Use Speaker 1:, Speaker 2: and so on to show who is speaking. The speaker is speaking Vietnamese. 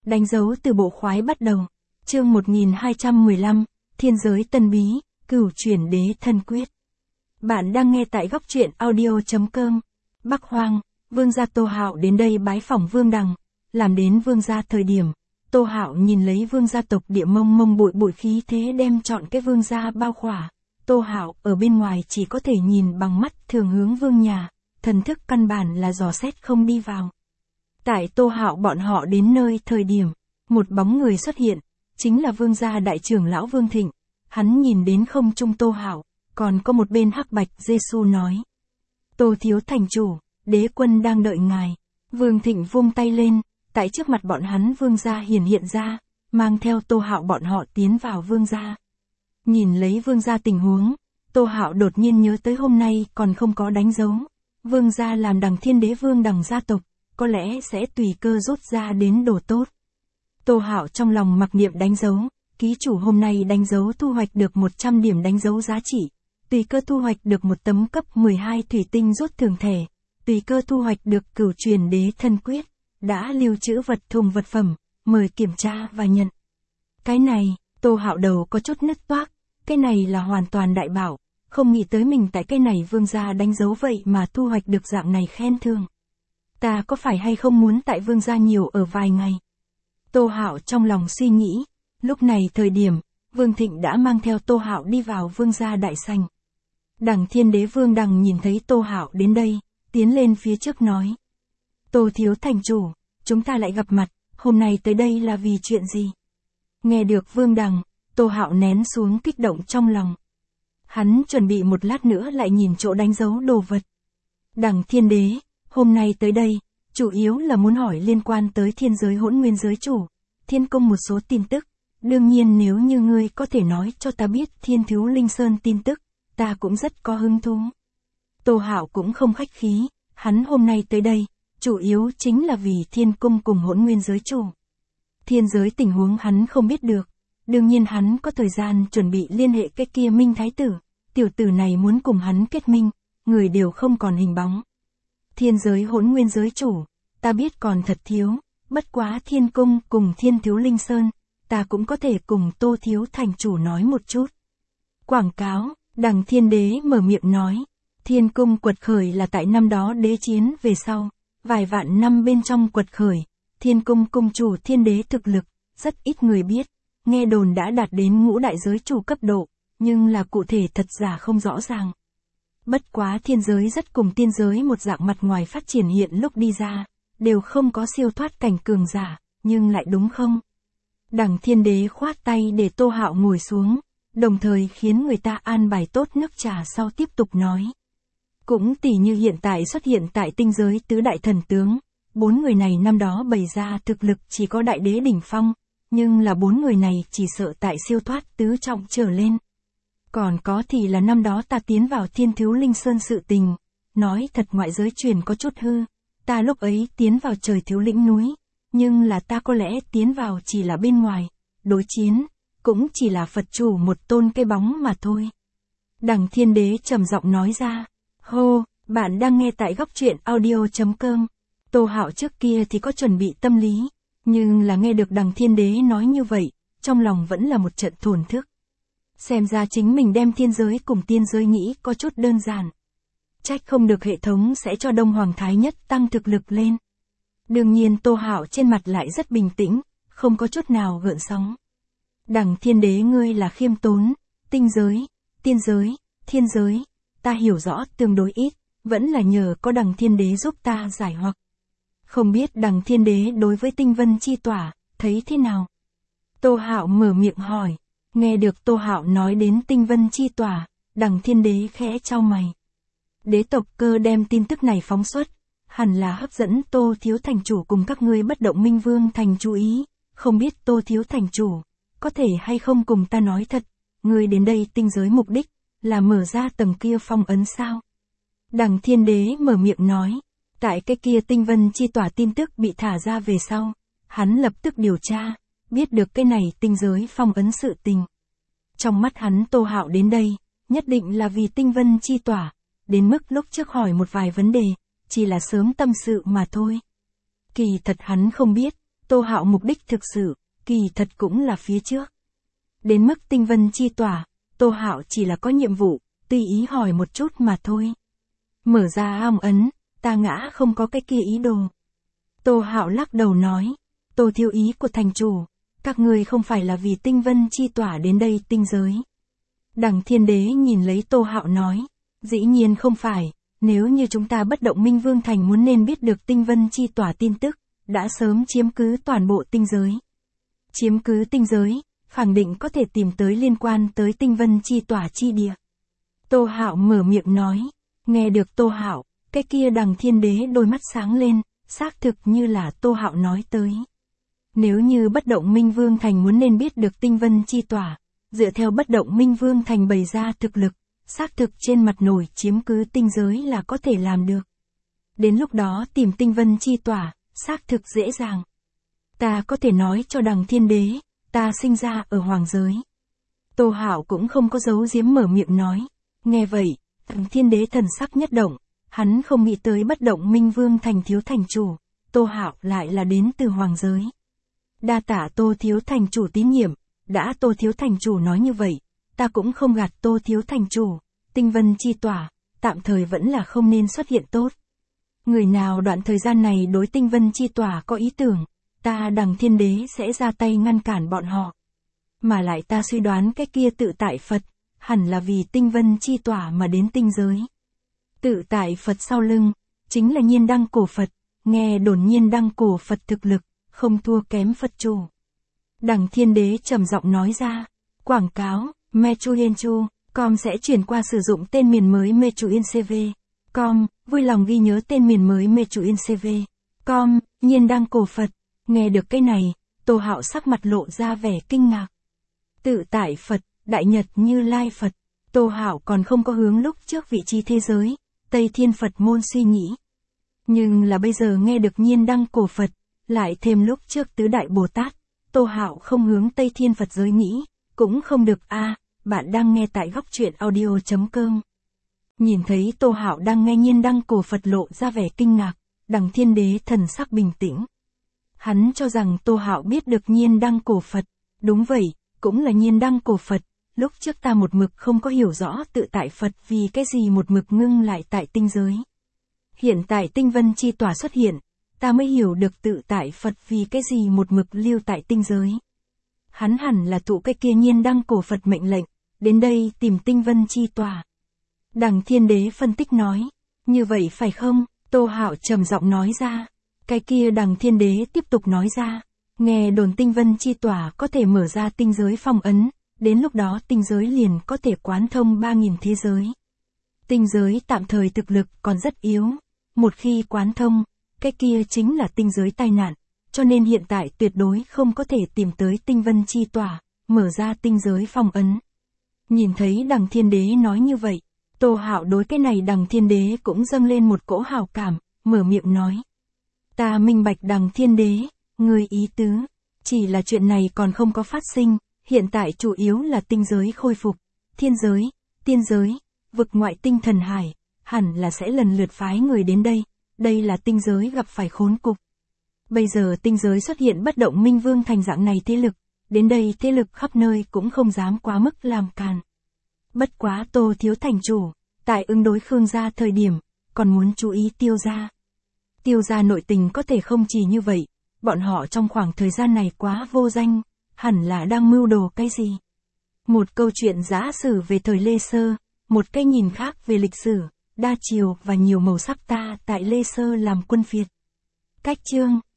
Speaker 1: Đánh dấu từ bộ khoái bắt đầu. Chương 1215, Thiên giới tân bí, Cửu chuyển đế thân quyết. Bạn đang nghe tại góc truyện audio.com. Bắc Hoang, vương gia Tô Hạo đến đây bái phỏng Vương Đằng. Làm đến vương gia thời điểm, Tô Hạo nhìn lấy vương gia tộc Địa Mông Mông bụi khí thế đem trọn cái vương gia bao khỏa. Tô Hạo ở bên ngoài chỉ có thể nhìn bằng mắt thường hướng vương nhà, thần thức căn bản là dò xét không đi vào. Tại Tô Hạo bọn họ đến nơi thời điểm, một bóng người xuất hiện, chính là vương gia đại trưởng lão Vương Thịnh. Hắn nhìn đến không trung Tô Hạo, còn có một bên hắc bạch Giê-xu nói: Tô thiếu thành chủ, đế quân đang đợi ngài. Vương Thịnh vung tay lên, tại trước mặt bọn hắn vương gia hiện ra, mang theo Tô Hạo bọn họ tiến vào vương gia. Nhìn lấy vương gia tình huống, Tô Hạo đột nhiên nhớ tới hôm nay còn không có đánh dấu. Vương gia làm Đằng Thiên Đế Vương Đằng gia tộc, có lẽ sẽ tùy cơ rút ra đến đồ tốt. Tô Hạo trong lòng mặc niệm đánh dấu, ký chủ hôm nay đánh dấu thu hoạch được 100 điểm đánh dấu giá trị, tùy cơ thu hoạch được một tấm cấp 12 thủy tinh rút thường thẻ, tùy cơ thu hoạch được Cửu truyền đế thân quyết, đã lưu trữ vật thùng vật phẩm, mời kiểm tra và nhận. Cái này, Tô Hạo đầu có chút nứt toác, cái này là hoàn toàn đại bảo, không nghĩ tới mình tại cái này vương gia đánh dấu vậy mà thu hoạch được dạng này khen thưởng. Ta có phải hay không muốn tại vương gia nhiều ở vài ngày? Tô Hạo trong lòng suy nghĩ, lúc này thời điểm, Vương Thịnh đã mang theo Tô Hạo đi vào vương gia đại sảnh. Đằng Thiên Đế Vương Đằng nhìn thấy Tô Hạo đến đây, tiến lên phía trước nói: Tô thiếu thành chủ, chúng ta lại gặp mặt, hôm nay tới đây là vì chuyện gì? Nghe được Vương Đằng, Tô Hạo nén xuống kích động trong lòng. Hắn chuẩn bị một lát nữa lại nhìn chỗ đánh dấu đồ vật. Đằng Thiên Đế, hôm nay tới đây, chủ yếu là muốn hỏi liên quan tới thiên giới Hỗn Nguyên giới chủ, Thiên Cung một số tin tức. Đương nhiên nếu như ngươi có thể nói cho ta biết Thiên Thiếu Linh Sơn tin tức, ta cũng rất có hứng thú. Tô Hạo cũng không khách khí, hắn hôm nay tới đây, chủ yếu chính là vì Thiên Cung cùng Hỗn Nguyên giới chủ. Thiên giới tình huống hắn không biết được, đương nhiên hắn có thời gian chuẩn bị liên hệ cái kia Minh Thái Tử, tiểu tử này muốn cùng hắn kết minh, người đều không còn hình bóng. Thiên giới Hỗn Nguyên giới chủ, ta biết còn thật thiếu, bất quá Thiên Cung cùng Thiên Thiếu Linh Sơn, ta cũng có thể cùng Tô thiếu thành chủ nói một chút. Quảng cáo, Đằng Thiên Đế mở miệng nói, Thiên Cung quật khởi là tại năm đó đế chiến về sau, vài vạn năm bên trong quật khởi, Thiên Cung cung chủ Thiên Đế thực lực, rất ít người biết, nghe đồn đã đạt đến ngũ đại giới chủ cấp độ, nhưng là cụ thể thật giả không rõ ràng. Bất quá thiên giới rất cùng tiên giới một dạng mặt ngoài phát triển hiện lúc đi ra, đều không có siêu thoát cảnh cường giả, nhưng lại đúng không? Đằng Thiên Đế khoát tay để Tô Hạo ngồi xuống, đồng thời khiến người ta an bài tốt nước trà sau tiếp tục nói. Cũng tỉ như hiện tại xuất hiện tại tinh giới tứ đại thần tướng, 4 người này năm đó bày ra thực lực chỉ có đại đế đỉnh phong, nhưng là 4 người này chỉ sợ tại siêu thoát tứ trọng trở lên. Còn có thì là năm đó ta tiến vào Thiên Thiếu Linh Sơn sự tình, nói thật ngoại giới truyền có chút hư, ta lúc ấy tiến vào trời thiếu lĩnh núi, nhưng là ta có lẽ tiến vào chỉ là bên ngoài, đối chiến, cũng chỉ là Phật chủ một tôn cây bóng mà thôi. Đằng Thiên Đế trầm giọng nói ra, hô, bạn đang nghe tại góc truyện audio.com. Tô Hạo trước kia thì có chuẩn bị tâm lý, nhưng là nghe được Đằng Thiên Đế nói như vậy, trong lòng vẫn là một trận thổn thức. Xem ra chính mình đem thiên giới cùng tiên giới nghĩ có chút đơn giản. Trách không được hệ thống sẽ cho Đông Hoàng Thái Nhất tăng thực lực lên. Đương nhiên Tô Hạo trên mặt lại rất bình tĩnh, không có chút nào gợn sóng. Đằng Thiên Đế ngươi là khiêm tốn, tinh giới, tiên giới, thiên giới, ta hiểu rõ tương đối ít, vẫn là nhờ có Đằng Thiên Đế giúp ta giải hoặc. Không biết Đằng Thiên Đế đối với tinh vân chi tỏa, thấy thế nào? Tô Hạo mở miệng hỏi. Nghe được Tô Hạo nói đến tinh vân chi tỏa, Đằng Thiên Đế khẽ chau mày. Đế tộc Cơ đem tin tức này phóng xuất, hẳn là hấp dẫn Tô thiếu thành chủ cùng các ngươi Bất Động Minh Vương thành chú ý, không biết Tô thiếu thành chủ, có thể hay không cùng ta nói thật, ngươi đến đây tinh giới mục đích, là mở ra tầng kia phong ấn sao? Đằng Thiên Đế mở miệng nói, tại cái kia tinh vân chi tỏa tin tức bị thả ra về sau, hắn lập tức điều tra. Biết được cái này tinh giới phong ấn sự tình. Trong mắt hắn Tô Hạo đến đây, nhất định là vì tinh vân chi tỏa, đến mức lúc trước hỏi một vài vấn đề, chỉ là sớm tâm sự mà thôi. Kỳ thật hắn không biết, Tô Hạo mục đích thực sự, kỳ thật cũng là phía trước. Đến mức tinh vân chi tỏa, Tô Hạo chỉ là có nhiệm vụ, tùy ý hỏi một chút mà thôi. Mở ra ong ấn, ta ngã không có cái kia ý đồ. Tô Hạo lắc đầu nói, Tô thiếu ý của thành chủ, các ngươi không phải là vì tinh vân chi tỏa đến đây tinh giới. Đằng Thiên Đế nhìn lấy Tô Hạo nói, dĩ nhiên không phải, nếu như chúng ta bất động Minh Vương Thành muốn nên biết được tinh vân chi tỏa tin tức, đã sớm chiếm cứ toàn bộ tinh giới. Chiếm cứ tinh giới, khẳng định có thể tìm tới liên quan tới tinh vân chi tỏa chi địa. Tô Hạo mở miệng nói, nghe được Tô Hạo, cái kia Đằng Thiên Đế đôi mắt sáng lên, xác thực như là Tô Hạo nói tới. Nếu như bất động Minh Vương Thành muốn nên biết được tinh vân chi tỏa, dựa theo bất động Minh Vương Thành bày ra thực lực, xác thực trên mặt nổi chiếm cứ tinh giới là có thể làm được. Đến lúc đó tìm tinh vân chi tỏa, xác thực dễ dàng. Ta có thể nói cho Đằng Thiên Đế, ta sinh ra ở hoàng giới. Tô Hạo cũng không có giấu giếm mở miệng nói. Nghe vậy, Đằng Thiên Đế thần sắc nhất động, hắn không nghĩ tới bất động Minh Vương Thành thiếu thành chủ, Tô Hạo lại là đến từ hoàng giới. Đa tạ Tô thiếu thành chủ tín nhiệm, đã Tô thiếu thành chủ nói như vậy, ta cũng không gạt Tô thiếu thành chủ, tinh vân chi tỏa, tạm thời vẫn là không nên xuất hiện tốt. Người nào đoạn thời gian này đối tinh vân chi tỏa có ý tưởng, ta Đằng Thiên Đế sẽ ra tay ngăn cản bọn họ. Mà lại ta suy đoán cái kia tự tại Phật, hẳn là vì tinh vân chi tỏa mà đến tinh giới. Tự tại Phật sau lưng, chính là Nhiên Đăng Cổ Phật, nghe đồn Nhiên Đăng Cổ Phật thực lực, không thua kém Phật chủ. Đằng Thiên Đế trầm giọng nói ra, quảng cáo, Mechuyenchu.com sẽ chuyển qua sử dụng tên miền mới Mechuyencv.com, vui lòng ghi nhớ tên miền mới Mechuyencv.com, Nhiên Đăng Cổ Phật. Nghe được cái này, Tô Hạo sắc mặt lộ ra vẻ kinh ngạc. Tự tại Phật, Đại Nhật Như Lai Phật, Tô Hạo còn không có hướng lúc trước vị trí thế giới, Tây Thiên Phật môn suy nghĩ. Nhưng là bây giờ nghe được Nhiên Đăng Cổ Phật, lại thêm lúc trước Tứ Đại Bồ Tát, Tô Hạo không hướng Tây Thiên Phật giới nghĩ, cũng không được a. Bạn đang nghe tại góc truyện audio.com. Nhìn thấy Tô Hạo đang nghe Nhiên Đăng Cổ Phật lộ ra vẻ kinh ngạc, Đằng Thiên Đế thần sắc bình tĩnh. Hắn cho rằng Tô Hạo biết được Nhiên Đăng Cổ Phật, đúng vậy, cũng là Nhiên Đăng Cổ Phật, lúc trước ta một mực không có hiểu rõ tự tại Phật vì cái gì một mực ngưng lại tại tinh giới. Hiện tại tinh vân chi tỏa xuất hiện, ta mới hiểu được tự tại Phật vì cái gì một mực lưu tại tinh giới. Hắn hẳn là thụ cái kia Nhiên Đăng Cổ Phật mệnh lệnh, đến đây tìm tinh vân chi tỏa. Đằng Thiên Đế phân tích nói, như vậy phải không? Tô Hạo trầm giọng nói ra. Cái kia Đằng Thiên Đế tiếp tục nói ra, nghe đồn tinh vân chi tỏa có thể mở ra tinh giới phong ấn, đến lúc đó tinh giới liền có thể quán thông 3.000 thế giới. Tinh giới tạm thời thực lực còn rất yếu, một khi quán thông, cái kia chính là tinh giới tai nạn, cho nên hiện tại tuyệt đối không có thể tìm tới tinh vân chi tỏa, mở ra tinh giới phong ấn. Nhìn thấy Đằng Thiên Đế nói như vậy, Tô Hạo đối cái này Đằng Thiên Đế cũng dâng lên một cỗ hào cảm, mở miệng nói. Ta minh bạch Đằng Thiên Đế, người ý tứ, chỉ là chuyện này còn không có phát sinh, hiện tại chủ yếu là tinh giới khôi phục, thiên giới, tiên giới, vực ngoại tinh thần hải, hẳn là sẽ lần lượt phái người đến đây là tinh giới gặp phải khốn cục. Bây giờ tinh giới xuất hiện bất động Minh Vương Thành dạng này thế lực, đến đây thế lực khắp nơi cũng không dám quá mức làm càn. Bất quá Tô thiếu thành chủ, tại ứng đối Khương gia thời điểm, còn muốn chú ý Tiêu gia. Tiêu gia nội tình có thể không chỉ như vậy, bọn họ trong khoảng thời gian này quá vô danh, hẳn là đang mưu đồ cái gì. Một câu chuyện giả sử về thời Lê Sơ, một cái nhìn khác về lịch sử, đa chiều và nhiều màu sắc ta tại Lê Sơ làm quân Việt. Cách chương